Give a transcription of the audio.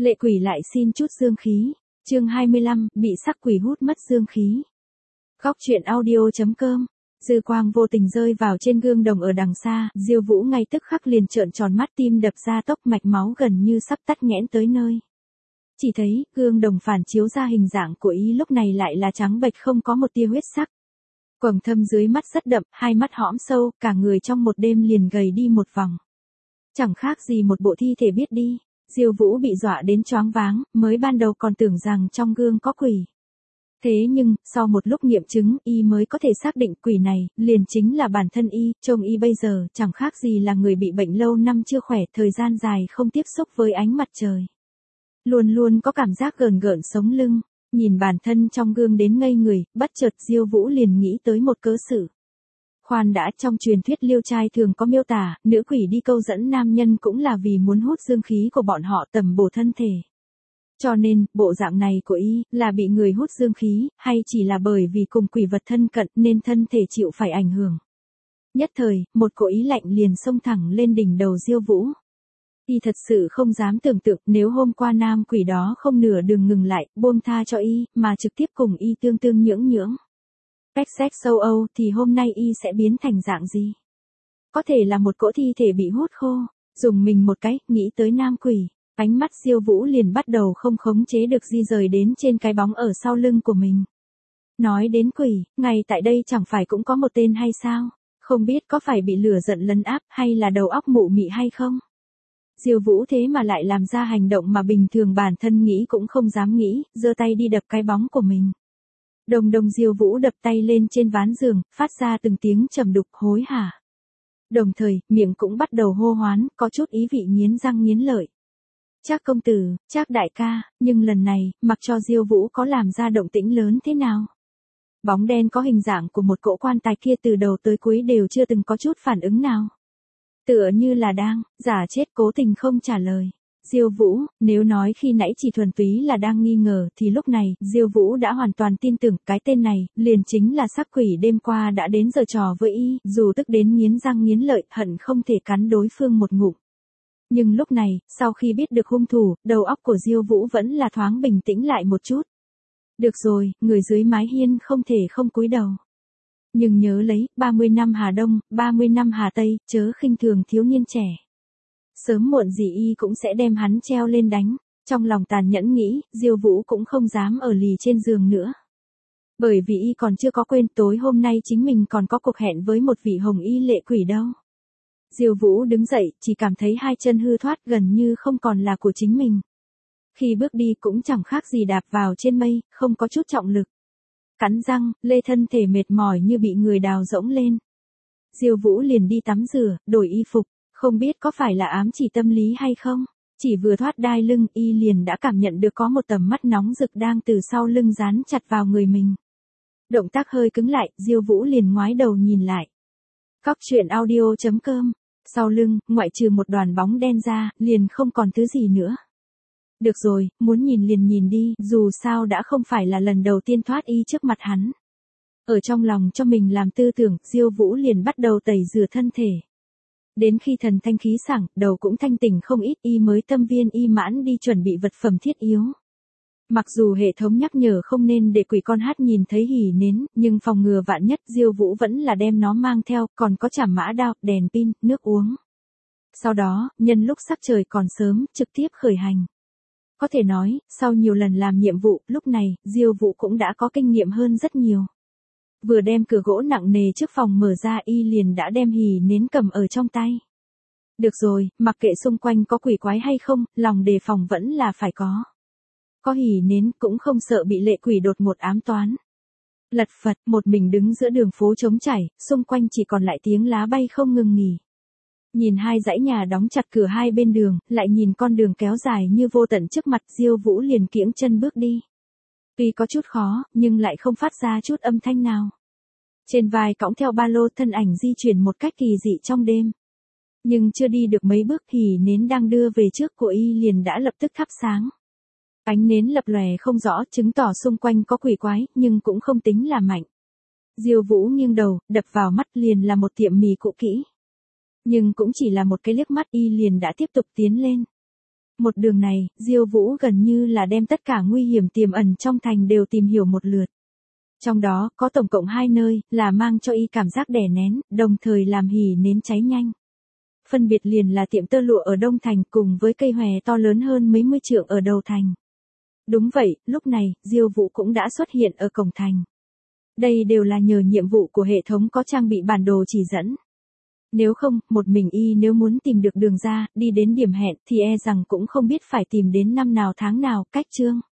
Lệ quỷ lại xin chút dương khí. Chương 25, bị sắc quỷ hút mất dương khí. Góc truyện audio.com. Dư quang vô tình rơi vào trên gương đồng ở đằng xa, Diêu Vũ ngay tức khắc liền trợn tròn mắt, tim đập ra tốc, mạch máu gần như sắp tắc nghẽn tới nơi. Chỉ thấy, gương đồng phản chiếu ra hình dạng của y lúc này lại là trắng bệch không có một tia huyết sắc. Quầng thâm dưới mắt rất đậm, hai mắt hõm sâu, cả người trong một đêm liền gầy đi một vòng. Chẳng khác gì một bộ thi thể biết đi. Diêu Vũ bị dọa đến choáng váng, mới ban đầu còn tưởng rằng trong gương có quỷ. Thế nhưng, sau một lúc nghiệm chứng, y mới có thể xác định quỷ này, liền chính là bản thân y, trông y bây giờ, chẳng khác gì là người bị bệnh lâu năm chưa khỏe, thời gian dài không tiếp xúc với ánh mặt trời. Luôn luôn có cảm giác gờn gợn sống lưng, nhìn bản thân trong gương đến ngây người, bất chợt Diêu Vũ liền nghĩ tới một cớ sự. Khoan đã, trong truyền thuyết liêu trai thường có miêu tả, nữ quỷ đi câu dẫn nam nhân cũng là vì muốn hút dương khí của bọn họ tầm bổ thân thể. Cho nên, bộ dạng này của y, là bị người hút dương khí, hay chỉ là bởi vì cùng quỷ vật thân cận nên thân thể chịu phải ảnh hưởng. Nhất thời, một cỗ ý lạnh liền xông thẳng lên đỉnh đầu Diêu Vũ. Y thật sự không dám tưởng tượng nếu hôm qua nam quỷ đó không nửa đường ngừng lại, buông tha cho y, mà trực tiếp cùng y tương tương nhưỡng nhưỡng. Cách xét sâu âu thì hôm nay y sẽ biến thành dạng gì? Có thể là một cỗ thi thể bị hút khô, dùng mình một cái, nghĩ tới nam quỷ, ánh mắt Diêu Vũ liền bắt đầu không khống chế được di rời đến trên cái bóng ở sau lưng của mình. Nói đến quỷ, ngay tại đây chẳng phải cũng có một tên hay sao? Không biết có phải bị lửa giận lấn áp hay là đầu óc mụ mị hay không? Diêu Vũ thế mà lại làm ra hành động mà bình thường bản thân nghĩ cũng không dám nghĩ, giơ tay đi đập cái bóng của mình. Đồng đồng Diêu Vũ đập tay lên trên ván giường, phát ra từng tiếng trầm đục hối hả. Đồng thời, miệng cũng bắt đầu hô hoán, có chút ý vị nghiến răng nghiến lợi. Trác công tử, Trác đại ca, nhưng lần này, mặc cho Diêu Vũ có làm ra động tĩnh lớn thế nào. Bóng đen có hình dạng của một cỗ quan tài kia từ đầu tới cuối đều chưa từng có chút phản ứng nào. Tựa như là đang, giả chết cố tình không trả lời. Diêu Vũ, nếu nói khi nãy chỉ thuần túy là đang nghi ngờ thì lúc này, Diêu Vũ đã hoàn toàn tin tưởng cái tên này, liền chính là sắc quỷ đêm qua đã đến giở trò với y, dù tức đến nghiến răng nghiến lợi, hận không thể cắn đối phương một ngụm. Nhưng lúc này, sau khi biết được hung thủ, đầu óc của Diêu Vũ vẫn là thoáng bình tĩnh lại một chút. Được rồi, người dưới mái hiên không thể không cúi đầu. Nhưng nhớ lấy, 30 năm Hà Đông, 30 năm Hà Tây, chớ khinh thường thiếu niên trẻ. Sớm muộn gì y cũng sẽ đem hắn treo lên đánh. Trong lòng tàn nhẫn nghĩ, Diêu Vũ cũng không dám ở lì trên giường nữa. Bởi vì y còn chưa có quên tối hôm nay chính mình còn có cuộc hẹn với một vị hồng y lệ quỷ đâu. Diêu Vũ đứng dậy, chỉ cảm thấy hai chân hư thoát gần như không còn là của chính mình. Khi bước đi cũng chẳng khác gì đạp vào trên mây, không có chút trọng lực. Cắn răng, lê thân thể mệt mỏi như bị người đào rỗng lên. Diêu Vũ liền đi tắm rửa, đổi y phục. Không biết có phải là ám chỉ tâm lý hay không, chỉ vừa thoát đai lưng y liền đã cảm nhận được có một tầm mắt nóng rực đang từ sau lưng dán chặt vào người mình. Động tác hơi cứng lại, Diêu Vũ liền ngoái đầu nhìn lại. Góc truyện audio.com. Sau lưng, ngoại trừ một đoàn bóng đen ra, liền không còn thứ gì nữa. Được rồi, muốn nhìn liền nhìn đi, dù sao đã không phải là lần đầu tiên thoát y trước mặt hắn. Ở trong lòng cho mình làm tư tưởng, Diêu Vũ liền bắt đầu tẩy rửa thân thể. Đến khi thần thanh khí sảng, đầu cũng thanh tỉnh không ít, y mới tâm viên y mãn đi chuẩn bị vật phẩm thiết yếu. Mặc dù hệ thống nhắc nhở không nên để quỷ con hát nhìn thấy hỉ nến, nhưng phòng ngừa vạn nhất Diêu Vũ vẫn là đem nó mang theo, còn có chảm mã đao, đèn pin, nước uống. Sau đó, nhân lúc sắc trời còn sớm, trực tiếp khởi hành. Có thể nói, sau nhiều lần làm nhiệm vụ, lúc này, Diêu Vũ cũng đã có kinh nghiệm hơn rất nhiều. Vừa đem cửa gỗ nặng nề trước phòng mở ra y liền đã đem hỉ nến cầm ở trong tay. Được rồi, mặc kệ xung quanh có quỷ quái hay không, lòng đề phòng vẫn là phải có. Có hỉ nến cũng không sợ bị lệ quỷ đột ngột ám toán. Lật phật, một mình đứng giữa đường phố trống trải, xung quanh chỉ còn lại tiếng lá bay không ngừng nghỉ. Nhìn hai dãy nhà đóng chặt cửa hai bên đường, lại nhìn con đường kéo dài như vô tận trước mặt, Diêu Vũ liền kiễng chân bước đi. Tuy có chút khó, nhưng lại không phát ra chút âm thanh nào. Trên vai cõng theo ba lô, thân ảnh di chuyển một cách kỳ dị trong đêm. Nhưng chưa đi được mấy bước thì nến đang đưa về trước của y liền đã lập tức thắp sáng. Ánh nến lập lòe không rõ, chứng tỏ xung quanh có quỷ quái, nhưng cũng không tính là mạnh. Diêu Vũ nghiêng đầu, đập vào mắt liền là một tiệm mì cũ kỹ. Nhưng cũng chỉ là một cái liếc mắt y liền đã tiếp tục tiến lên. Một đường này, Diêu Vũ gần như là đem tất cả nguy hiểm tiềm ẩn trong thành đều tìm hiểu một lượt. Trong đó, có tổng cộng 2 nơi, là mang cho y cảm giác đè nén, đồng thời làm hỉ nến cháy nhanh. Phân biệt liền là tiệm tơ lụa ở Đông Thành cùng với cây hòe to lớn hơn mấy mươi trượng ở đầu thành. Đúng vậy, lúc này, Diêu Vũ cũng đã xuất hiện ở cổng thành. Đây đều là nhờ nhiệm vụ của hệ thống có trang bị bản đồ chỉ dẫn. Nếu không, một mình y nếu muốn tìm được đường ra, đi đến điểm hẹn thì e rằng cũng không biết phải tìm đến năm nào tháng nào, cách chương.